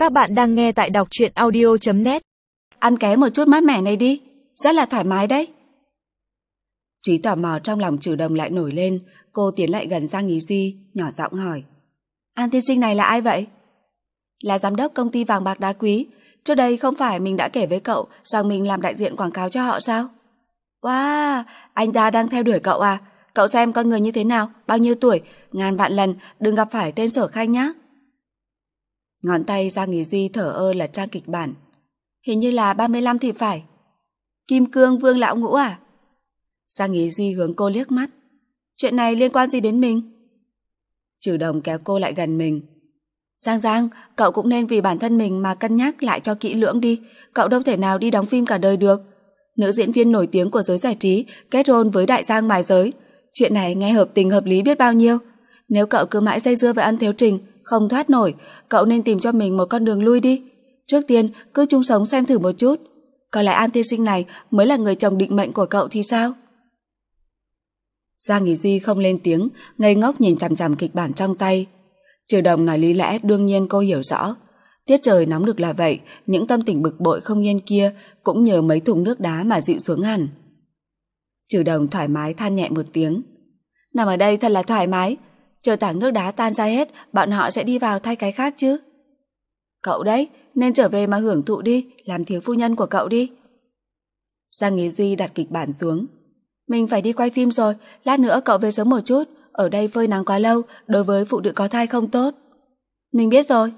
Các bạn đang nghe tại đọc truyện audio.net. Ăn ké một chút mát mẻ này đi, rất là thoải mái đấy. Trí tò mò trong lòng Trừ Đồng lại nổi lên, cô tiến lại gần Giang Ý Duy, nhỏ giọng hỏi. An tiên sinh này là ai vậy? Là giám đốc công ty vàng bạc đá quý. Trước đây không phải mình đã kể với cậu rằng mình làm đại diện quảng cáo cho họ sao? Wow, anh ta đang theo đuổi cậu à? Cậu xem con người như thế nào, bao nhiêu tuổi, ngàn vạn lần đừng gặp phải tên Sở Khanh nhá. Ngón tay Giang Ý Duy thở ơ lật trang kịch bản. Hình như là 35 thì phải. Kim Cương Vương Lão Ngũ à? Giang Ý Duy hướng cô liếc mắt. Chuyện này liên quan gì đến mình? Trừ Đồng kéo cô lại gần mình. Giang, cậu cũng nên vì bản thân mình mà cân nhắc lại cho kỹ lưỡng đi. Cậu đâu thể nào đi đóng phim cả đời được. Nữ diễn viên nổi tiếng của giới giải trí kết hôn với đại giang mài giới. Chuyện này nghe hợp tình hợp lý biết bao nhiêu. Nếu cậu cứ mãi dây dưa với Ân Thiếu Trình không thoát nổi, cậu nên tìm cho mình một con đường lui đi. Trước tiên cứ chung sống xem thử một chút. Có lẽ An tiên sinh này mới là người chồng định mệnh của cậu thì sao? Giang Ý Duy không lên tiếng, ngây ngốc nhìn chằm chằm kịch bản trong tay. Trừ Đồng nói lý lẽ đương nhiên cô hiểu rõ. Tiết trời nóng được là vậy, những tâm tình bực bội không yên kia cũng nhờ mấy thùng nước đá mà dịu xuống hẳn. Trừ Đồng thoải mái than nhẹ một tiếng. Nằm ở đây thật là thoải mái. Chờ tảng nước đá tan ra hết, bọn họ sẽ đi vào thay cái khác chứ. Cậu đấy, nên trở về mà hưởng thụ đi, làm thiếu phu nhân của cậu đi. Giang Ý Duy đặt kịch bản xuống. Mình phải đi quay phim rồi, lát nữa cậu về sớm một chút. Ở đây phơi nắng quá lâu, đối với phụ nữ có thai không tốt. Mình biết rồi.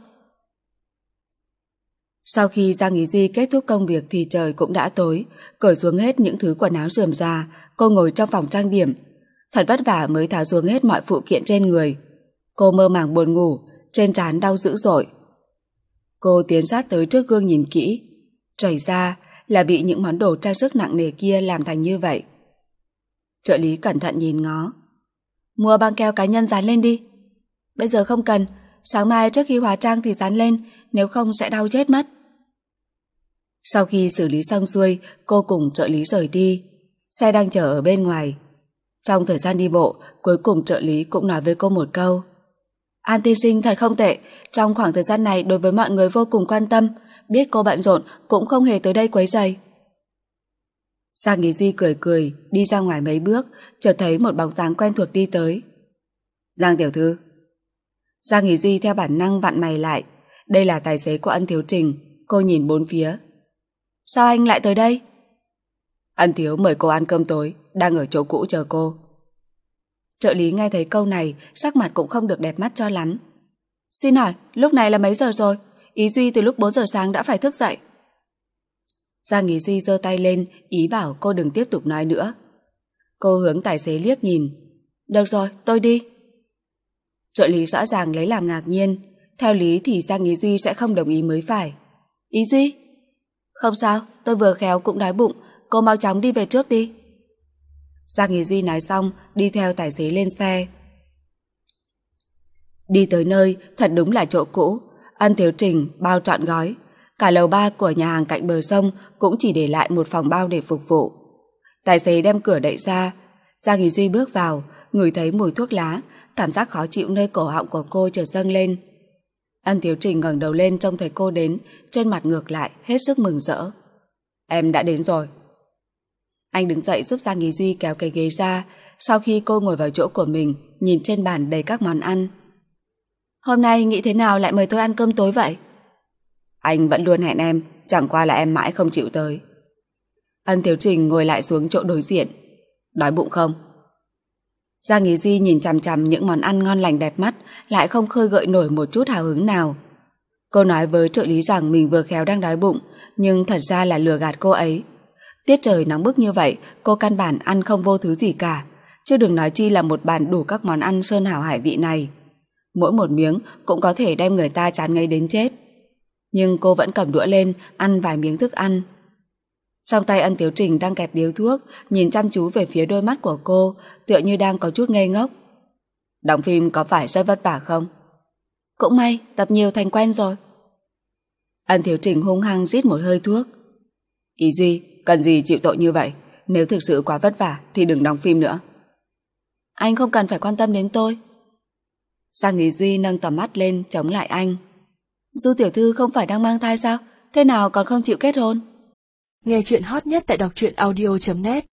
Sau khi Giang Ý Duy kết thúc công việc thì trời cũng đã tối. Cởi xuống hết những thứ quần áo rườm rà, cô ngồi trong phòng trang điểm. Thật vất vả mới tháo xuống hết mọi phụ kiện trên người. Cô mơ màng buồn ngủ, trên trán đau dữ dội. Cô tiến sát tới trước gương nhìn kỹ. Trời ra là bị những món đồ trang sức nặng nề kia làm thành như vậy. Trợ lý cẩn thận nhìn ngó. Mua băng keo cá nhân dán lên đi. Bây giờ không cần, sáng mai trước khi hóa trang thì dán lên, nếu không sẽ đau chết mất. Sau khi xử lý xong xuôi, cô cùng trợ lý rời đi. Xe đang chờ ở bên ngoài. Trong thời gian đi bộ, cuối cùng trợ lý cũng nói với cô một câu. An tiên sinh thật không tệ, trong khoảng thời gian này đối với mọi người vô cùng quan tâm, biết cô bận rộn cũng không hề tới đây quấy rầy. Giang Ý Duy cười cười, đi ra ngoài mấy bước, chợt thấy một bóng dáng quen thuộc đi tới. Giang tiểu thư. Giang Ý Duy theo bản năng vặn mày lại. Đây là tài xế của Ân Thiếu Trình. Cô nhìn bốn phía. Sao anh lại tới đây? Ân Thiếu mời cô ăn cơm tối, đang ở chỗ cũ chờ cô. Trợ lý nghe thấy câu này, sắc mặt cũng không được đẹp mắt cho lắm. Xin hỏi, lúc này là mấy giờ rồi? Ý Duy từ lúc 4 giờ sáng đã phải thức dậy. Giang Ý Duy giơ tay lên, ý bảo cô đừng tiếp tục nói nữa. Cô hướng tài xế liếc nhìn. Được rồi, tôi đi. Trợ lý rõ ràng lấy làm ngạc nhiên. Theo lý thì Giang Ý Duy sẽ không đồng ý mới phải. Ý Duy? Không sao, tôi vừa khéo cũng đói bụng. Cô mau chóng đi về trước đi. Giang Ý Duy nói xong, đi theo tài xế lên xe. Đi tới nơi, thật đúng là chỗ cũ. Ân Thiếu Trình bao trọn gói. Cả lầu 3 của nhà hàng cạnh bờ sông cũng chỉ để lại một phòng bao để phục vụ. Tài xế đem cửa đẩy ra. Giang Ý Duy bước vào, ngửi thấy mùi thuốc lá, cảm giác khó chịu nơi cổ họng của cô chợt dâng lên. Ân Thiếu Trình ngẩng đầu lên trông thấy cô đến, trên mặt ngược lại hết sức mừng rỡ. Em đã đến rồi. Anh đứng dậy giúp Giang Ý Duy kéo cái ghế ra. Sau khi cô ngồi vào chỗ của mình, nhìn trên bàn đầy các món ăn. Hôm nay nghĩ thế nào lại mời tôi ăn cơm tối vậy? Anh vẫn luôn hẹn em, chẳng qua là em mãi không chịu tới. Ân Thiếu Trình ngồi lại xuống chỗ đối diện. Đói bụng không? Giang Ý Duy nhìn chằm chằm những món ăn ngon lành đẹp mắt, lại không khơi gợi nổi một chút hào hứng nào. Cô nói với trợ lý rằng mình vừa khéo đang đói bụng, nhưng thật ra là lừa gạt cô ấy. Tiết trời nóng bức như vậy, cô căn bản ăn không vô thứ gì cả, chứ đừng nói chi là một bàn đủ các món ăn sơn hảo hải vị này. Mỗi một miếng cũng có thể đem người ta chán ngấy đến chết. Nhưng cô vẫn cầm đũa lên, ăn vài miếng thức ăn. Trong tay Ân Thiếu Trình đang kẹp điếu thuốc, nhìn chăm chú về phía đôi mắt của cô, tựa như đang có chút ngây ngốc. Đóng phim có phải rất vất vả không? Cũng may, tập nhiều thành quen rồi. Ân Thiếu Trình hung hăng rít một hơi thuốc. Ý Duy, cần gì chịu tội như vậy? Nếu thực sự quá vất vả thì đừng đóng phim nữa. Anh không cần phải quan tâm đến tôi. Giang Ý Duy nâng tầm mắt lên chống lại anh. Du tiểu thư không phải đang mang thai sao? Thế nào còn không chịu kết hôn? Nghe chuyện hot nhất tại đọc truyện audio.net